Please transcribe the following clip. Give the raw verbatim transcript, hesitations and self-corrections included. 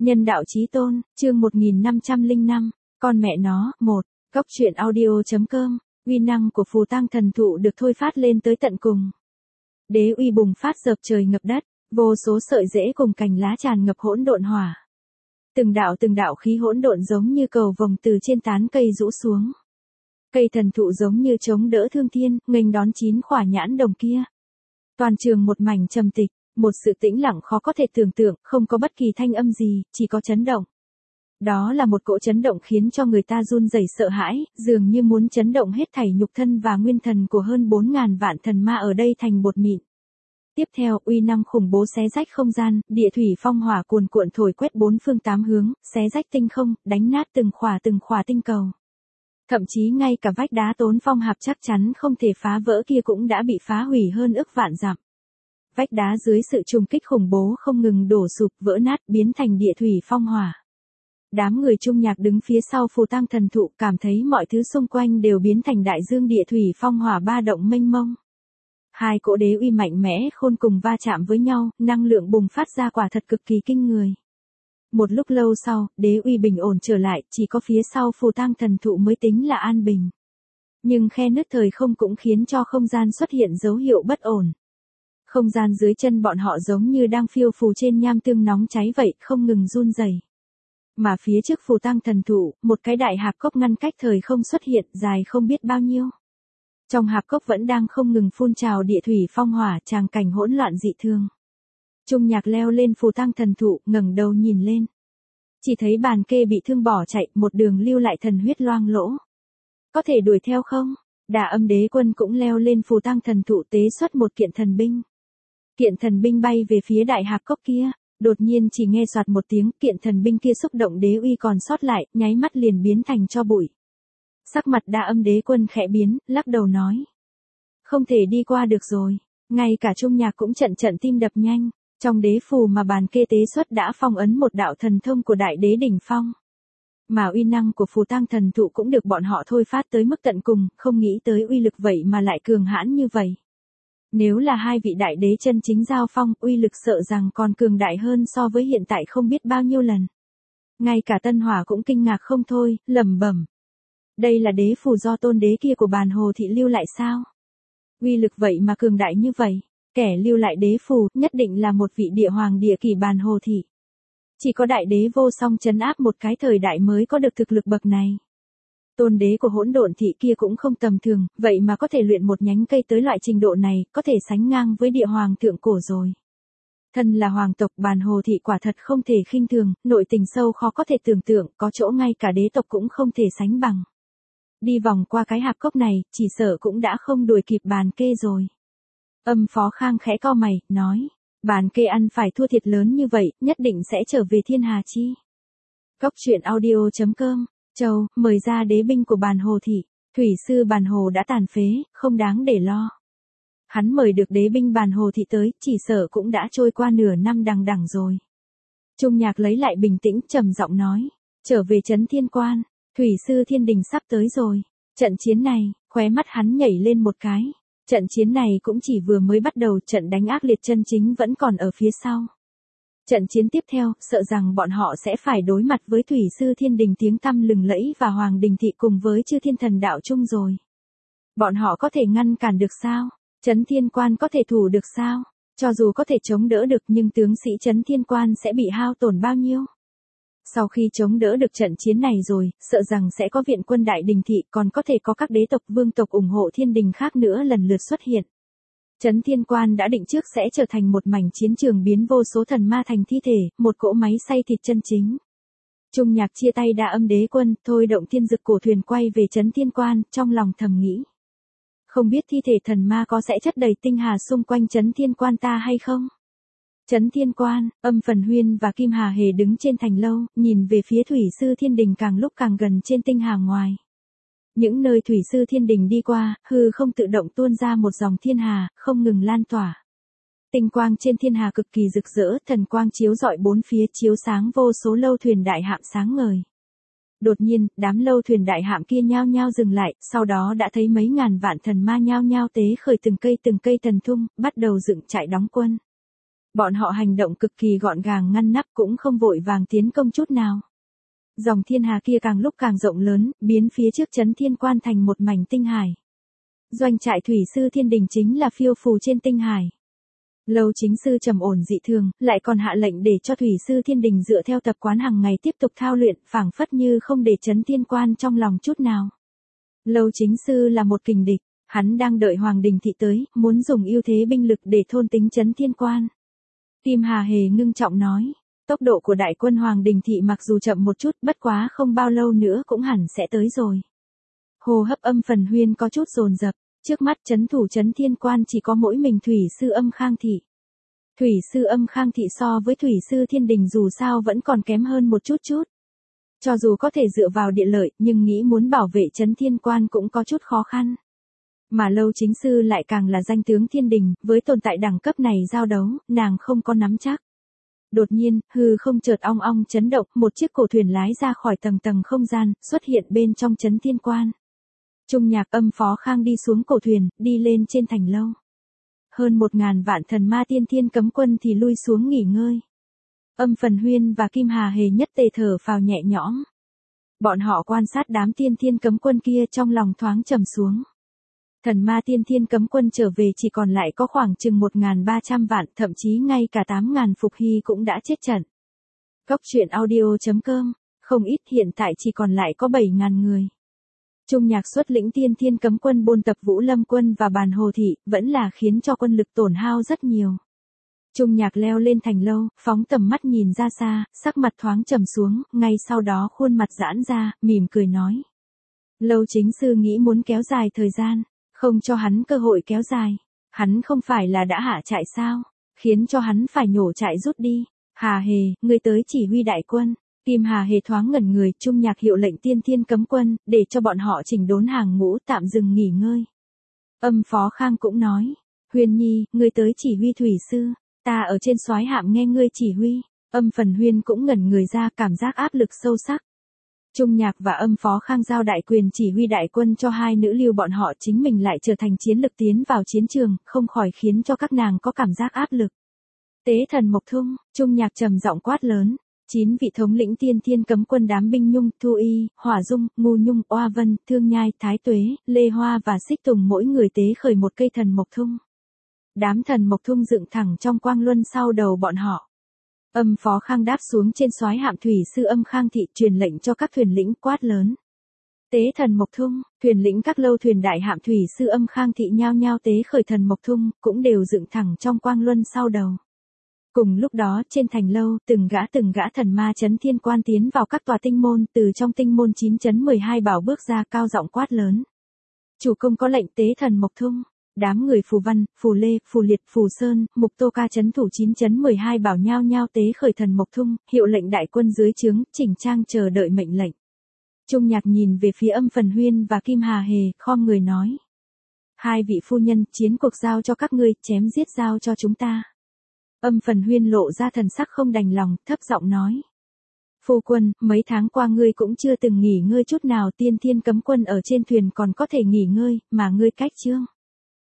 Nhân đạo chí tôn, chương một nghìn năm trăm lẻ năm, con mẹ nó, một, góc truyện audio.com, uy năng của phù tang thần thụ được thôi phát lên tới tận cùng. Đế uy bùng phát dợp trời ngập đất, vô số sợi rễ cùng cành lá tràn ngập hỗn độn hỏa. Từng đạo từng đạo khí hỗn độn giống như cầu vồng từ trên tán cây rũ xuống. Cây thần thụ giống như chống đỡ thương thiên, nghênh đón chín khỏa nhãn đồng kia. Toàn trường một mảnh trầm tịch, một sự tĩnh lặng khó có thể tưởng tượng, không có bất kỳ thanh âm gì, chỉ có chấn động. Đó là một cỗ chấn động khiến cho người ta run rẩy sợ hãi, dường như muốn chấn động hết thảy nhục thân và nguyên thần của hơn bốn ngàn vạn thần ma ở đây thành bột mịn. Tiếp theo, uy năng khủng bố xé rách không gian, địa thủy phong hỏa cuồn cuộn thổi quét bốn phương tám hướng, xé rách tinh không, đánh nát từng khỏa từng khỏa tinh cầu. Thậm chí ngay cả vách đá tốn phong hạp chắc chắn không thể phá vỡ kia cũng đã bị phá hủy hơn ức vạn dặm. Vách đá dưới sự trùng kích khủng bố không ngừng đổ sụp, vỡ nát, biến thành địa thủy phong hỏa. Đám người Trung Nhạc đứng phía sau phù tang thần thụ cảm thấy mọi thứ xung quanh đều biến thành đại dương địa thủy phong hỏa ba động mênh mông. Hai cỗ đế uy mạnh mẽ khôn cùng va chạm với nhau, năng lượng bùng phát ra quả thật cực kỳ kinh người. Một lúc lâu sau, đế uy bình ổn trở lại, chỉ có phía sau phù tang thần thụ mới tính là an bình. Nhưng khe nứt thời không cũng khiến cho không gian xuất hiện dấu hiệu bất ổn. Không gian dưới chân bọn họ giống như đang phiêu phù trên nham tương nóng cháy vậy, không ngừng run rẩy. Mà phía trước phù tang thần thụ, một cái đại hạp cốc ngăn cách thời không xuất hiện, dài không biết bao nhiêu. Trong hạp cốc vẫn đang không ngừng phun trào địa thủy phong hỏa, tràng cảnh hỗn loạn dị thường. Trung Nhạc leo lên phù tang thần thụ, ngẩng đầu nhìn lên. Chỉ thấy bàn kê bị thương bỏ chạy, một đường lưu lại thần huyết loang lỗ. Có thể đuổi theo không? Đà Âm Đế Quân cũng leo lên phù tang thần thụ tế xuất một kiện thần binh. Kiện thần binh bay về phía đại hạp cốc kia, đột nhiên chỉ nghe soạt một tiếng, kiện thần binh kia xúc động đế uy còn sót lại, nháy mắt liền biến thành tro bụi. Sắc mặt Đa Âm Đế Quân khẽ biến, lắc đầu nói: không thể đi qua được rồi. Ngay cả Trung Nhạc cũng trận trận tim đập nhanh. Trong đế phù mà bàn kê tế xuất đã phong ấn một đạo thần thông của đại đế đỉnh phong. Mà uy năng của phù tang thần thụ cũng được bọn họ thôi phát tới mức tận cùng, không nghĩ tới uy lực vậy mà lại cường hãn như vậy. Nếu là hai vị đại đế chân chính giao phong, uy lực sợ rằng còn cường đại hơn so với hiện tại không biết bao nhiêu lần. Ngay cả Tân Hỏa cũng kinh ngạc không thôi, lẩm bẩm: đây là đế phù do tôn đế kia của bàn hồ thị lưu lại sao? Uy lực vậy mà cường đại như vậy. Kẻ lưu lại đế phù nhất định là một vị địa hoàng địa kỷ bàn hồ thị. Chỉ có đại đế vô song trấn áp một cái thời đại mới có được thực lực bậc này. Tôn đế của hỗn độn thị kia cũng không tầm thường, vậy mà có thể luyện một nhánh cây tới loại trình độ này, có thể sánh ngang với địa hoàng thượng cổ rồi. Thân là hoàng tộc, bàn hồ thị quả thật không thể khinh thường, nội tình sâu khó có thể tưởng tượng, có chỗ ngay cả đế tộc cũng không thể sánh bằng. Đi vòng qua cái hạp cốc này, chỉ sợ cũng đã không đuổi kịp bàn kê rồi. Âm Phó Khang khẽ cau mày, nói: bàn kê ăn phải thua thiệt lớn như vậy, nhất định sẽ trở về thiên hà chi. Góc truyện audio.com, Châu, mời ra đế binh của bàn hồ thị. Thủy sư bàn hồ đã tàn phế, không đáng để lo. Hắn mời được đế binh bàn hồ thị tới, chỉ sợ cũng đã trôi qua nửa năm đằng đẵng rồi. Trung Nhạc lấy lại bình tĩnh, trầm giọng nói: trở về trấn Thiên Quan, Thủy sư thiên đình sắp tới rồi. Trận chiến này, khóe mắt hắn nhảy lên một cái. Trận chiến này cũng chỉ vừa mới bắt đầu, trận đánh ác liệt chân chính vẫn còn ở phía sau. Trận chiến tiếp theo, sợ rằng bọn họ sẽ phải đối mặt với Thủy sư thiên đình tiếng tăm lừng lẫy và Hoàng đình thị cùng với Chư Thiên Thần Đạo chung rồi. Bọn họ có thể ngăn cản được sao? Trấn Thiên Quan có thể thủ được sao? Cho dù có thể chống đỡ được nhưng tướng sĩ Trấn Thiên Quan sẽ bị hao tổn bao nhiêu? Sau khi chống đỡ được trận chiến này rồi, sợ rằng sẽ có viện quân đại đình thị, còn có thể có các đế tộc vương tộc ủng hộ thiên đình khác nữa lần lượt xuất hiện. Trấn Thiên Quan đã định trước sẽ trở thành một mảnh chiến trường biến vô số thần ma thành thi thể, một cỗ máy xay thịt chân chính. Trung Nhạc chia tay Đa Âm Đế Quân, thôi động thiên dực cổ thuyền quay về Trấn Thiên Quan, trong lòng thầm nghĩ: không biết thi thể thần ma có sẽ chất đầy tinh hà xung quanh Trấn Thiên Quan ta hay không? Trấn Thiên Quan, Âm Phần Huyên và Kim Hà Hề đứng trên thành lâu, nhìn về phía Thủy sư thiên đình càng lúc càng gần trên tinh hà ngoài. Những nơi Thủy sư thiên đình đi qua, hư không tự động tuôn ra một dòng thiên hà, không ngừng lan tỏa. Tinh quang trên thiên hà cực kỳ rực rỡ, thần quang chiếu rọi bốn phía, chiếu sáng vô số lâu thuyền đại hạm sáng ngời. Đột nhiên, đám lâu thuyền đại hạm kia nhao nhao dừng lại, sau đó đã thấy mấy ngàn vạn thần ma nhao nhao tế khởi từng cây từng cây thần thung, bắt đầu dựng trại đóng quân. Bọn họ hành động cực kỳ gọn gàng ngăn nắp cũng không vội vàng tiến công chút nào. Dòng thiên hà kia càng lúc càng rộng lớn, biến phía trước trấn Thiên Quan thành một mảnh tinh hải. Doanh trại thủy sư Thiên Đình chính là phiêu phù trên tinh hải. Lâu chính sư trầm ổn dị thường, lại còn hạ lệnh để cho thủy sư Thiên Đình dựa theo tập quán hàng ngày tiếp tục thao luyện, phảng phất như không để trấn Thiên Quan trong lòng chút nào. Lâu chính sư là một kình địch, hắn đang đợi Hoàng Đình Thị tới, muốn dùng ưu thế binh lực để thôn tính trấn Thiên Quan. Kim Hà Hề ngưng trọng nói, tốc độ của đại quân Hoàng Đình Thị mặc dù chậm một chút, bất quá không bao lâu nữa cũng hẳn sẽ tới rồi. Hô hấp Âm Phần Huyên có chút dồn dập, trước mắt trấn thủ trấn Thiên Quan chỉ có mỗi mình thủy sư Âm Khang Thị. Thủy sư Âm Khang Thị so với thủy sư Thiên Đình dù sao vẫn còn kém hơn một chút chút. Cho dù có thể dựa vào địa lợi, nhưng nghĩ muốn bảo vệ trấn Thiên Quan cũng có chút khó khăn. Mà Lâu chính sư lại càng là danh tướng Thiên Đình, với tồn tại đẳng cấp này giao đấu, nàng không có nắm chắc. Đột nhiên, hư không chợt ong ong chấn động, một chiếc cổ thuyền lái ra khỏi tầng tầng không gian, xuất hiện bên trong trấn Thiên Quan. Trung Nhạc Âm Phó Khang đi xuống cổ thuyền, đi lên trên thành lâu. Hơn một ngàn vạn thần ma tiên thiên cấm quân thì lui xuống nghỉ ngơi. Âm Phần Huyên và Kim Hà Hề nhất tề thở phào nhẹ nhõm. Bọn họ quan sát đám tiên thiên cấm quân kia trong lòng thoáng trầm xuống. Thần ma tiên thiên cấm quân trở về chỉ còn lại có khoảng chừng một nghìn ba trăm vạn, thậm chí ngay cả tám nghìn phục hy cũng đã chết trận. Cốc truyện audio chấm com, không ít hiện tại chỉ còn lại có bảy nghìn người. Trung Nhạc xuất lĩnh tiên thiên cấm quân bôn tập Vũ Lâm quân và Bàn Hồ Thị, vẫn là khiến cho quân lực tổn hao rất nhiều. Trung Nhạc leo lên thành lâu, phóng tầm mắt nhìn ra xa, sắc mặt thoáng trầm xuống, ngay sau đó khuôn mặt giãn ra, mỉm cười nói. Lâu chính sư nghĩ muốn kéo dài thời gian, không cho hắn cơ hội kéo dài. Hắn không phải là đã hạ trại sao, khiến cho hắn phải nhổ trại rút đi. Hà Hề, ngươi tới chỉ huy đại quân. Kim Hà Hề thoáng ngẩn người, Trung Nhạc hiệu lệnh tiên thiên cấm quân, để cho bọn họ chỉnh đốn hàng ngũ tạm dừng nghỉ ngơi. Âm Phó Khang cũng nói, Huyên Nhi, ngươi tới chỉ huy thủy sư, ta ở trên soái hạm nghe ngươi chỉ huy. Âm Phần Huyên cũng ngẩn người ra, cảm giác áp lực sâu sắc. Trung Nhạc và Âm Phó Khang giao đại quyền chỉ huy đại quân cho hai nữ lưu bọn họ, chính mình lại trở thành chiến lực tiến vào chiến trường, không khỏi khiến cho các nàng có cảm giác áp lực. Tế thần Mộc Thung, Trung Nhạc trầm giọng quát lớn. Chín vị thống lĩnh tiên thiên cấm quân đám binh nhung, Thu Y, Hỏa Dung, Ngu Nhung, Oa Vân, Thương Nhai, Thái Tuế, Lê Hoa và Xích Tùng mỗi người tế khởi một cây thần Mộc Thung. Đám thần Mộc Thung dựng thẳng trong quang luân sau đầu bọn họ. Âm Phó Khang đáp xuống trên soái hạm thủy sư Âm Khang Thị, truyền lệnh cho các thuyền lĩnh quát lớn. Tế thần Mộc Thung, thuyền lĩnh các lâu thuyền đại hạm thủy sư Âm Khang Thị nhao nhao tế khởi thần Mộc Thung, cũng đều dựng thẳng trong quang luân sau đầu. Cùng lúc đó, trên thành lâu, từng gã từng gã thần ma trấn Thiên Quan tiến vào các tòa tinh môn, từ trong tinh môn chín trấn mười hai bảo bước ra, cao giọng quát lớn. Chủ công có lệnh tế thần Mộc Thung. Đám người Phù Văn, Phù Lê, Phù Liệt, Phù Sơn, Mục Tô Ca trấn thủ chín trấn mười hai bảo nhao nhao tế khởi thần Mộc Thung, hiệu lệnh đại quân dưới trướng, chỉnh trang chờ đợi mệnh lệnh. Trung Nhạc nhìn về phía Âm Phần Huyên và Kim Hà Hề, khom người nói. Hai vị phu nhân, chiến cuộc giao cho các ngươi, chém giết giao cho chúng ta. Âm Phần Huyên lộ ra thần sắc không đành lòng, thấp giọng nói. Phu quân, mấy tháng qua ngươi cũng chưa từng nghỉ ngơi chút nào, tiên thiên cấm quân ở trên thuyền còn có thể nghỉ ngơi, mà ngươi cách chương.